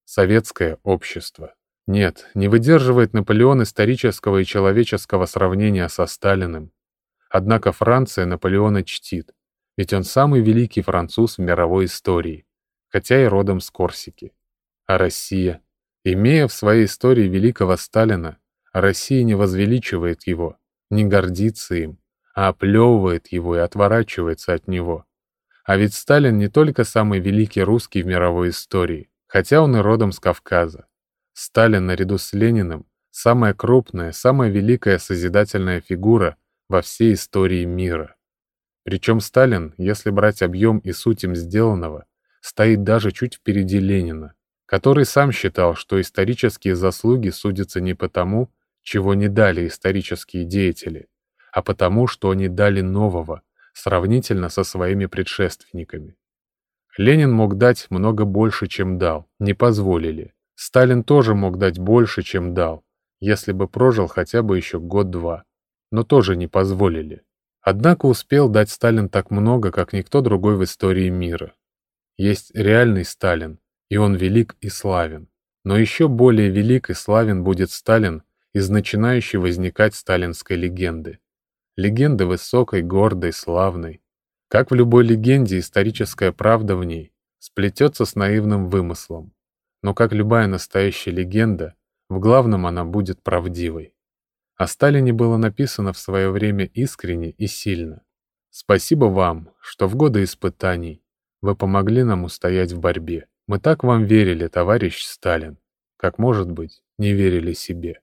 советское общество. Нет, не выдерживает Наполеон исторического и человеческого сравнения со Сталиным. Однако Франция Наполеона чтит, ведь он самый великий француз в мировой истории, хотя и родом с Корсики. А Россия, имея в своей истории великого Сталина, Россия не возвеличивает его, не гордится им, а оплевывает его и отворачивается от него. А ведь Сталин не только самый великий русский в мировой истории, хотя он и родом с Кавказа. Сталин наряду с Лениным самая крупная, самая великая созидательная фигура во всей истории мира. Причем Сталин, если брать объем и суть им сделанного, стоит даже чуть впереди Ленина, который сам считал, что исторические заслуги судятся не потому, чего не дали исторические деятели, а потому, что они дали нового, сравнительно со своими предшественниками. Ленин мог дать много больше, чем дал, не позволили. Сталин тоже мог дать больше, чем дал, если бы прожил хотя бы еще год-два, но тоже не позволили. Однако успел дать Сталин так много, как никто другой в истории мира. Есть реальный Сталин, и он велик и славен. Но еще более велик и славен будет Сталин из начинающей возникать сталинской легенды. Легенды высокой, гордой, славной. Как в любой легенде, историческая правда в ней сплетется с наивным вымыслом. Но как любая настоящая легенда, в главном она будет правдивой. О Сталине было написано в свое время искренне и сильно. Спасибо вам, что в годы испытаний вы помогли нам устоять в борьбе. Мы так вам верили, товарищ Сталин, как, может быть, не верили себе.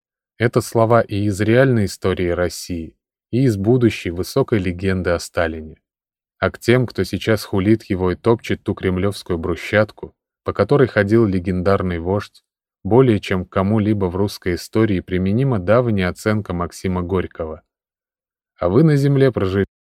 Это слова и из реальной истории России, и из будущей высокой легенды о Сталине. А к тем, кто сейчас хулит его и топчет ту кремлевскую брусчатку, по которой ходил легендарный вождь, более чем к кому-либо в русской истории применима давняя оценка Максима Горького. А вы на земле прожили